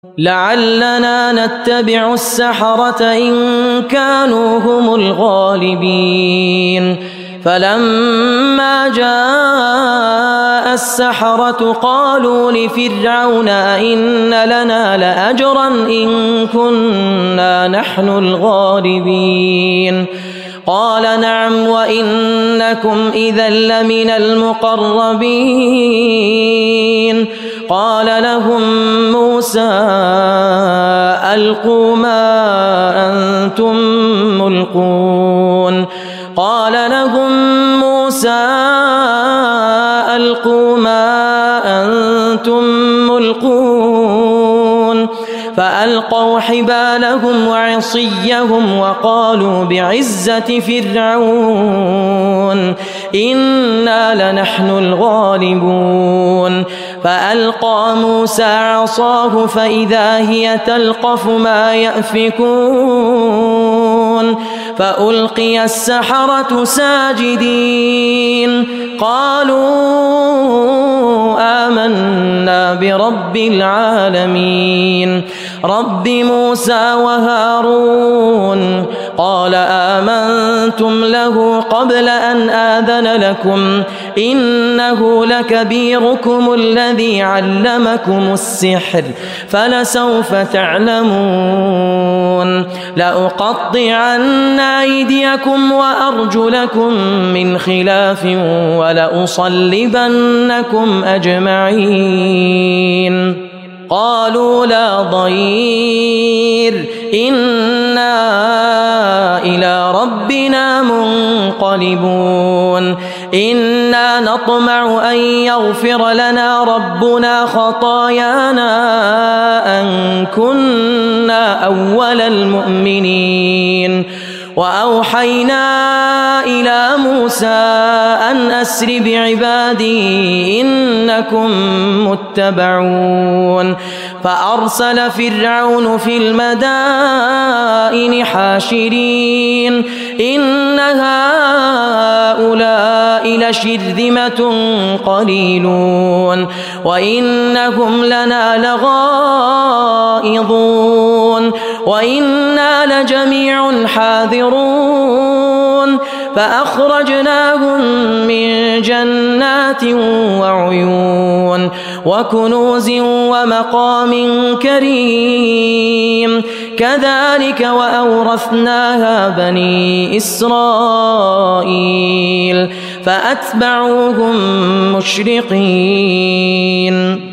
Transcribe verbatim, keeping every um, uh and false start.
لعلنا نتبع السحرة إن كانوا هم الغالبين فلما جاء السحرة قالوا لفرعون أئن لنا لأجرا إن كنا نحن الغالبين قال نعم وإنكم إذا لمن المقربين قال لهم موسى ألقوا ما أنتم ملقون قال لهم موسى ألقوا ما أنتم ملقون فألقوا حبالهم وعصيهم وقالوا بعزة فرعون إنا لنحن الغالبون فألقى موسى عصاه فإذا هي تلقف ما يأفكون فألقي السحرة ساجدين قالوا آمنا برب العالمين رب موسى وهارون قال آمنتم له قبل أن آذن لكم إنه لكبيركم الذي علمكم السحر فلسوف تعلمون لأقطعن أيديكم وأرجلكم من خلاف ولأصلبنكم أجمعين قالوا لا ضير إنا إلى ربنا منقلبون إنا نطمع أن يغفر لنا ربنا خطايانا أن كنا أول المؤمنين وأوحينا إلى موسى أن أسر بعبادي إنكم متبعون فأرسل فرعون في المدائن حاشرين إن هؤلاء لشرذمة قليلون وإنهم لنا لغائظون وإنا لجميع حاذرون فأخرجناهم من جنات وعيون وكنوز ومقام كريم كذلك وأورثناها بني إسرائيل فأتبعوهم مشرقين